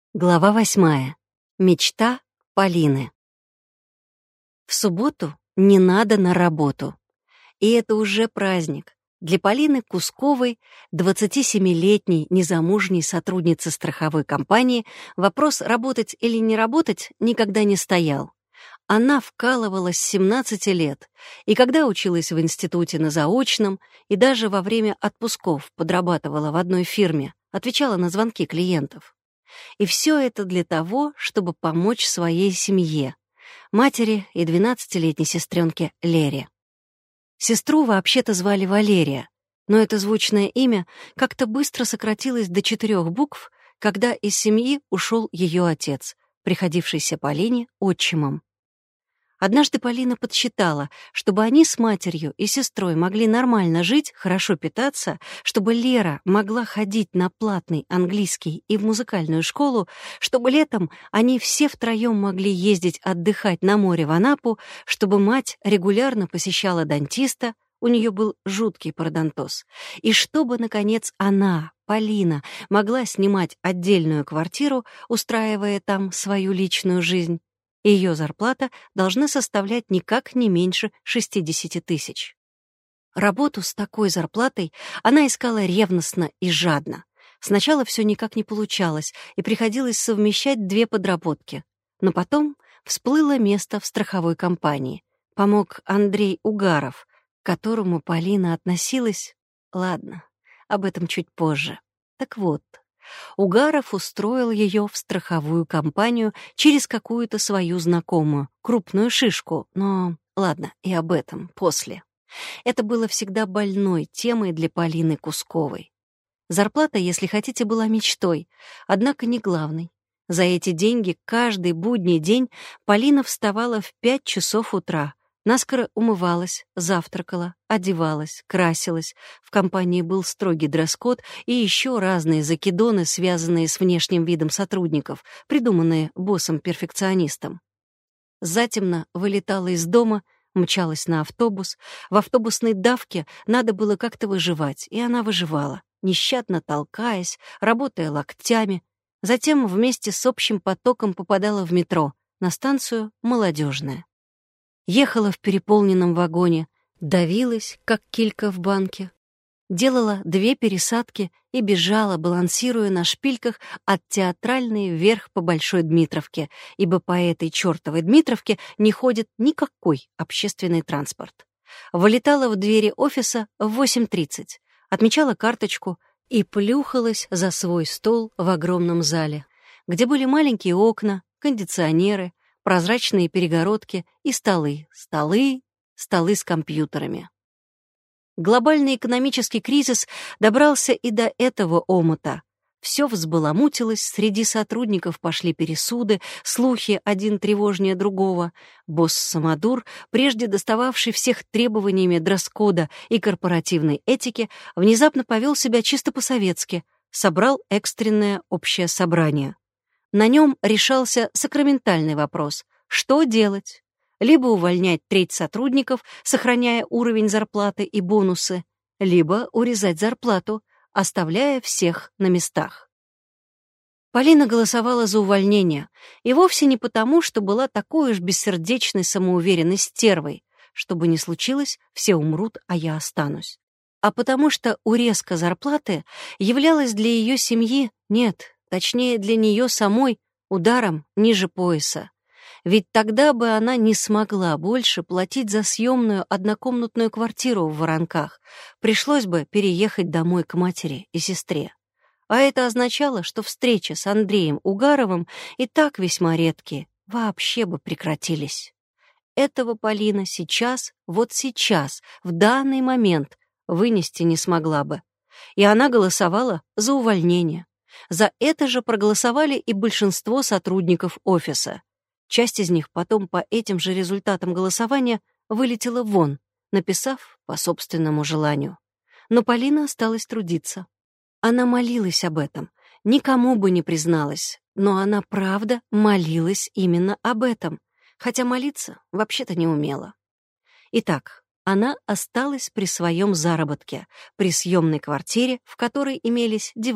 Глава 8. Мечта Полины. В субботу не надо на работу. И это уже праздник. Для Полины Кусковой, 27-летней незамужней сотрудницы страховой компании, вопрос работать или не работать никогда не стоял. Она вкалывала с 17 лет, и когда училась в институте на заочном, и даже во время отпусков подрабатывала в одной фирме, отвечала на звонки клиентов. И все это для того, чтобы помочь своей семье, матери и 12-летней сестренке Лере. Сестру вообще-то звали Валерия, но это звучное имя как-то быстро сократилось до 4 букв, когда из семьи ушел ее отец, приходившийся Полине отчимом. Однажды Полина подсчитала, чтобы они с матерью и сестрой могли нормально жить, хорошо питаться, чтобы Лера могла ходить на платный английский и в музыкальную школу, чтобы летом они все втроем могли ездить отдыхать на море в Анапу, чтобы мать регулярно посещала дантиста, у нее был жуткий пародонтоз, и чтобы, наконец, она, Полина, могла снимать отдельную квартиру, устраивая там свою личную жизнь. Ее зарплата должна составлять никак не меньше 60 тысяч. Работу с такой зарплатой она искала ревностно и жадно. Сначала все никак не получалось, и приходилось совмещать 2 подработки. Но потом всплыло место в страховой компании. Помог Андрей Угаров, к которому Полина относилась... Ладно, об этом чуть позже. Так вот, Угаров устроил ее в страховую компанию через какую-то свою знакомую, крупную шишку, но ладно, и об этом после. Это было всегда больной темой для Полины Кусковой. Зарплата, если хотите, была мечтой, однако не главной. За эти деньги каждый будний день Полина вставала в 5 часов утра, наскоро умывалась, завтракала, одевалась, красилась. В компании был строгий дресс-код и еще разные закидоны, связанные с внешним видом сотрудников, придуманные боссом-перфекционистом. Затемно вылетала из дома, мчалась на автобус. В автобусной давке надо было как-то выживать, и она выживала, нещадно толкаясь, работая локтями. Затем вместе с общим потоком попадала в метро, на станцию «Молодежная». Ехала в переполненном вагоне, давилась, как килька в банке, делала 2 пересадки и бежала, балансируя на шпильках от Театральной вверх по Большой Дмитровке, ибо по этой чертовой Дмитровке не ходит никакой общественный транспорт. Вылетала в двери офиса в 8:30, отмечала карточку и плюхалась за свой стол в огромном зале, где были маленькие окна, кондиционеры, прозрачные перегородки и столы с компьютерами. Глобальный экономический кризис добрался и до этого омута. Все взбаламутилось, среди сотрудников пошли пересуды, слухи один тревожнее другого. Босс Самодур, прежде достававший всех требованиями дресс-кода и корпоративной этики, внезапно повел себя чисто по-советски, собрал экстренное общее собрание. На нем решался сакраментальный вопрос: что делать? Либо увольнять 1/3 сотрудников, сохраняя уровень зарплаты и бонусы, либо урезать зарплату, оставляя всех на местах. Полина голосовала за увольнение, и вовсе не потому, что была такой уж бессердечной самоуверенной стервой. Что бы ни случилось, все умрут, а я останусь. А потому что урезка зарплаты являлась для ее семьи, нет, точнее, для нее самой, ударом ниже пояса. Ведь тогда бы она не смогла больше платить за съемную однокомнатную квартиру в Воронках. Пришлось бы переехать домой к матери и сестре. А это означало, что встречи с Андреем Угаровым, и так весьма редкие, вообще бы прекратились. Этого Полина сейчас, вот сейчас, в данный момент, вынести не смогла бы. И она голосовала за увольнение. За это же проголосовали и большинство сотрудников офиса. Часть из них потом по этим же результатам голосования вылетела вон, написав по собственному желанию. Но Полина осталась трудиться. Она молилась об этом, никому бы не призналась, но она правда молилась именно об этом, хотя молиться вообще-то не умела. Итак, она осталась при своем заработке, при съемной квартире, в которой имелись диван,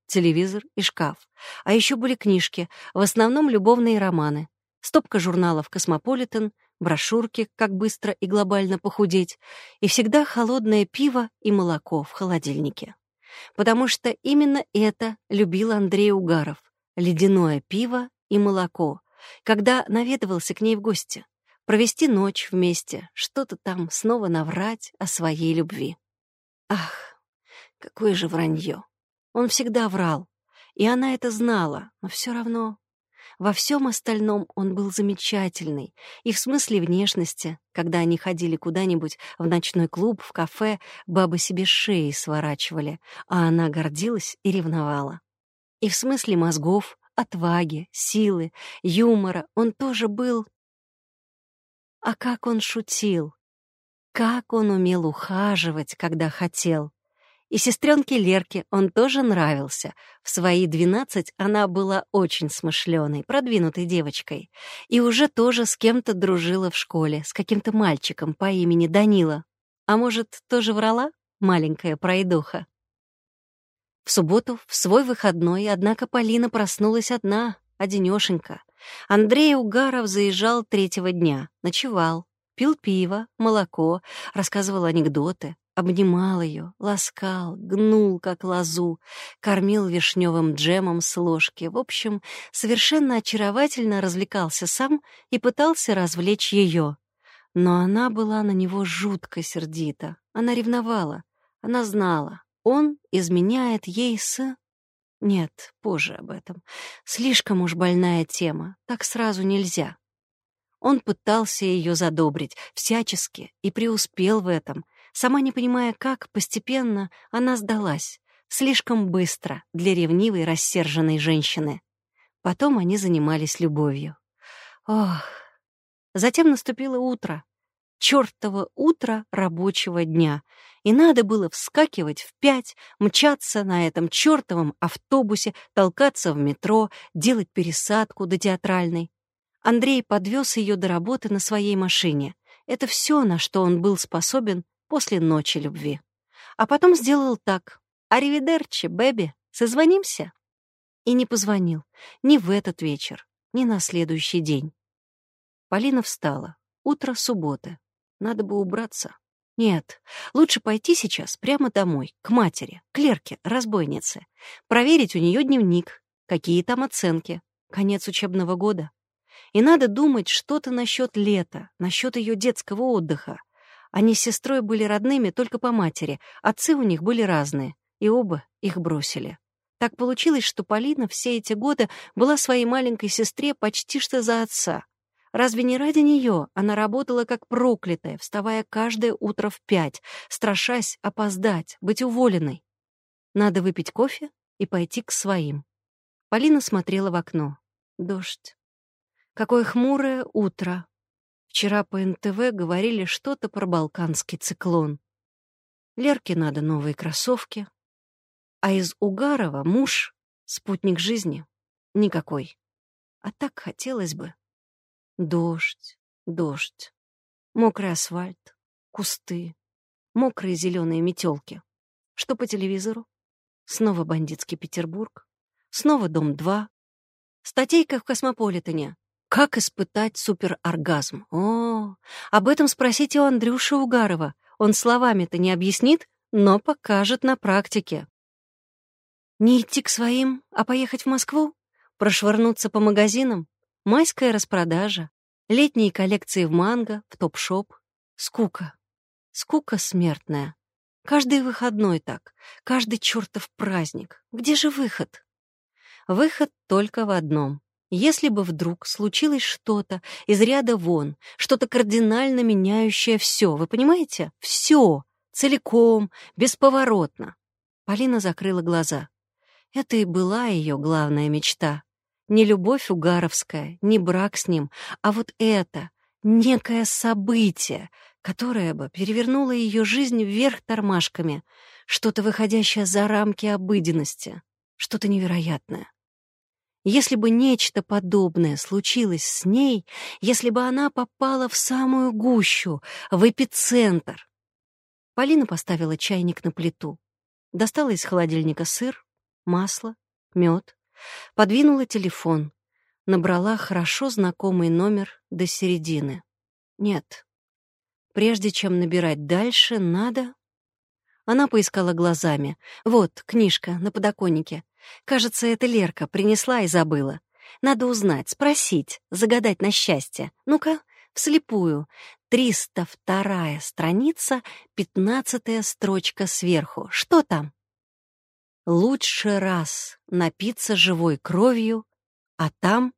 телевизор и шкаф. А еще были книжки, в основном любовные романы, стопка журналов «Космополитен», брошюрки «Как быстро и глобально похудеть» и всегда холодное пиво и молоко в холодильнике. Потому что именно это любил Андрей Угаров — ледяное пиво и молоко, когда наведывался к ней в гости, провести ночь вместе, что-то там снова наврать о своей любви. Ах, какое же вранье! Он всегда врал, и она это знала, но все равно... Во всем остальном он был замечательный, и в смысле внешности, когда они ходили куда-нибудь в ночной клуб, в кафе, бабы себе шеи сворачивали, а она гордилась и ревновала. И в смысле мозгов, отваги, силы, юмора он тоже был... А как он шутил! Как он умел ухаживать, когда хотел! И сестренке Лерке он тоже нравился. В свои 12 она была очень смышленой, продвинутой девочкой. И уже тоже с кем-то дружила в школе, с каким-то мальчиком по имени Данила. А может, тоже врала, маленькая пройдоха? В субботу, в свой выходной, однако Полина проснулась одна, одинёшенька. Андрей Угаров заезжал 3-го дня, ночевал, пил пиво, молоко, рассказывал анекдоты. Обнимал ее, ласкал, гнул, как лозу, кормил вишневым джемом с ложки. В общем, совершенно очаровательно развлекался сам и пытался развлечь ее. Но она была на него жутко сердита. Она ревновала. Она знала, он изменяет ей с... Нет, позже об этом. Слишком уж больная тема. Так сразу нельзя. Он пытался ее задобрить всячески и преуспел в этом, сама не понимая, как постепенно она сдалась, слишком быстро для ревнивой, рассерженной женщины. Потом они занимались любовью. Ох! Затем наступило утро, чёртово утро рабочего дня, и надо было вскакивать в 5, мчаться на этом чёртовом автобусе, толкаться в метро, делать пересадку до Театральной. Андрей подвез ее до работы на своей машине. Это все, на что он был способен после ночи любви. А потом сделал так: «Аривидерчи, бэби, созвонимся?» И не позвонил ни в этот вечер, ни на следующий день. Полина встала. Утро субботы. Надо бы убраться. Нет, лучше пойти сейчас прямо домой, к матери, к Лерке, разбойнице. Проверить у нее дневник, какие там оценки. Конец учебного года. И надо думать что-то насчет лета, насчет ее детского отдыха. Они с сестрой были родными только по матери, отцы у них были разные, и оба их бросили. Так получилось, что Полина все эти годы была своей маленькой сестре почти что за отца. Разве не ради нее она работала как проклятая, вставая каждое утро в 5, страшась опоздать, быть уволенной? Надо выпить кофе и пойти к своим. Полина смотрела в окно. Дождь. Какое хмурое утро. Вчера по НТВ говорили что-то про балканский циклон. Лерке надо новые кроссовки. А из Угарова муж, спутник жизни, никакой. А так хотелось бы. Дождь, дождь. Мокрый асфальт, кусты, мокрые зеленые метелки. Что по телевизору? Снова бандитский Петербург. Снова Дом-2. Статейка в «Космополитене». Как испытать супероргазм? О, об этом спросите у Андрюши Угарова. Он словами-то не объяснит, но покажет на практике. Не идти к своим, а поехать в Москву? Прошвырнуться по магазинам? Майская распродажа, летние коллекции в Манго, в Топ-шоп. Скука. Скука смертная. Каждый выходной так, каждый чертов праздник. Где же выход? Выход только в одном. Если бы вдруг случилось что-то из ряда вон, что-то кардинально меняющее все, вы понимаете? Все, целиком, бесповоротно. Полина закрыла глаза. Это и была ее главная мечта. Не любовь угаровская, не брак с ним, а вот это, некое событие, которое бы перевернуло ее жизнь вверх тормашками, что-то выходящее за рамки обыденности, что-то невероятное. Если бы нечто подобное случилось с ней, если бы она попала в самую гущу, в эпицентр. Полина поставила чайник на плиту, достала из холодильника сыр, масло, мед. Подвинула телефон. Набрала хорошо знакомый номер до середины. Нет. Прежде чем набирать дальше, надо... Она поискала глазами. Вот, книжка на подоконнике. Кажется, это Лерка принесла и забыла. Надо узнать, спросить, загадать на счастье. Ну-ка, вслепую. 302-я страница, 15-я строчка сверху. Что там? Лучше раз напиться живой кровью, а там...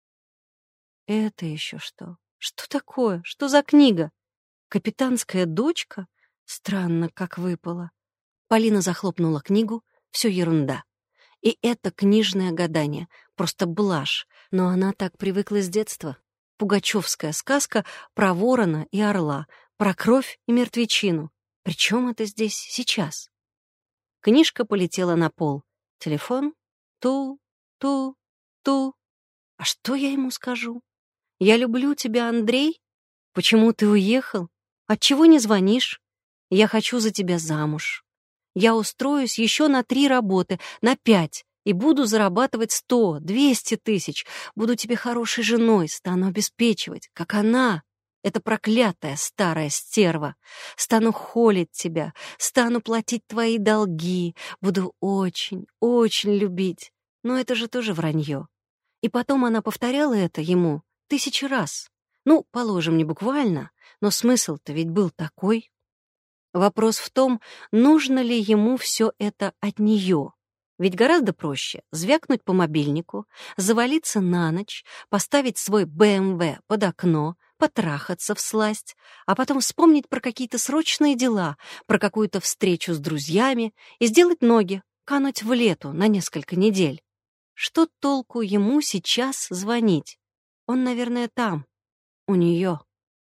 Это еще что? Что такое? Что за книга? «Капитанская дочка»? Странно, как выпало. Полина захлопнула книгу. Все ерунда. И это книжное гадание. Просто блажь. Но она так привыкла с детства. Пугачевская сказка про ворона и орла, про кровь и мертвечину. Причем это здесь сейчас? Книжка полетела на пол. Телефон. Ту, ту, ту. А что я ему скажу? «Я люблю тебя, Андрей. Почему ты уехал? Отчего не звонишь? Я хочу за тебя замуж. Я устроюсь еще на 3 работы, на 5, и буду зарабатывать 100, 200 тысяч. Буду тебе хорошей женой, стану обеспечивать, как она, эта проклятая старая стерва. Стану холить тебя, стану платить твои долги, буду очень, очень любить». Но это же тоже вранье. И потом она повторяла это ему 1000 раз. Ну, положим, не буквально, но смысл-то ведь был такой. Вопрос в том, нужно ли ему все это от нее. Ведь гораздо проще звякнуть по мобильнику, завалиться на ночь, поставить свой БМВ под окно, потрахаться всласть, а потом вспомнить про какие-то срочные дела, про какую-то встречу с друзьями и сделать ноги, кануть в лету на несколько недель. Что толку ему сейчас звонить? Он, наверное, там, у нее.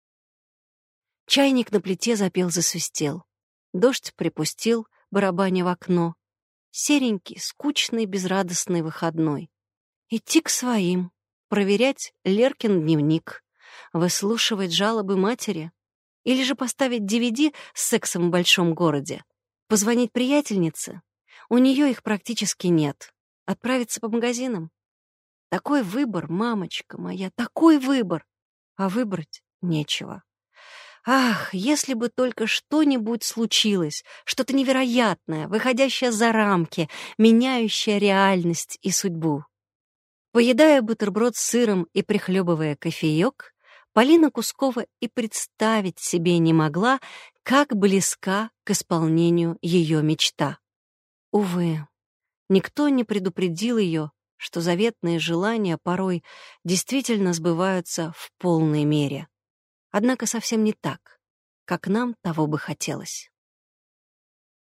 Чайник на плите запел-засвистел. Дождь припустил, барабаня в окно. Серенький, скучный, безрадостный выходной. Идти к своим, проверять Леркин дневник, выслушивать жалобы матери, или же поставить DVD с сексом в большом городе, позвонить приятельнице. У нее их практически нет. Отправиться по магазинам. Такой выбор, мамочка моя, такой выбор. А выбрать нечего. Ах, если бы только что-нибудь случилось, что-то невероятное, выходящее за рамки, меняющее реальность и судьбу. Поедая бутерброд с сыром и прихлебывая кофеек, Полина Кускова и представить себе не могла, как близка к исполнению ее мечта. Увы, никто не предупредил ее, что заветные желания порой действительно сбываются в полной мере. Однако совсем не так, как нам того бы хотелось.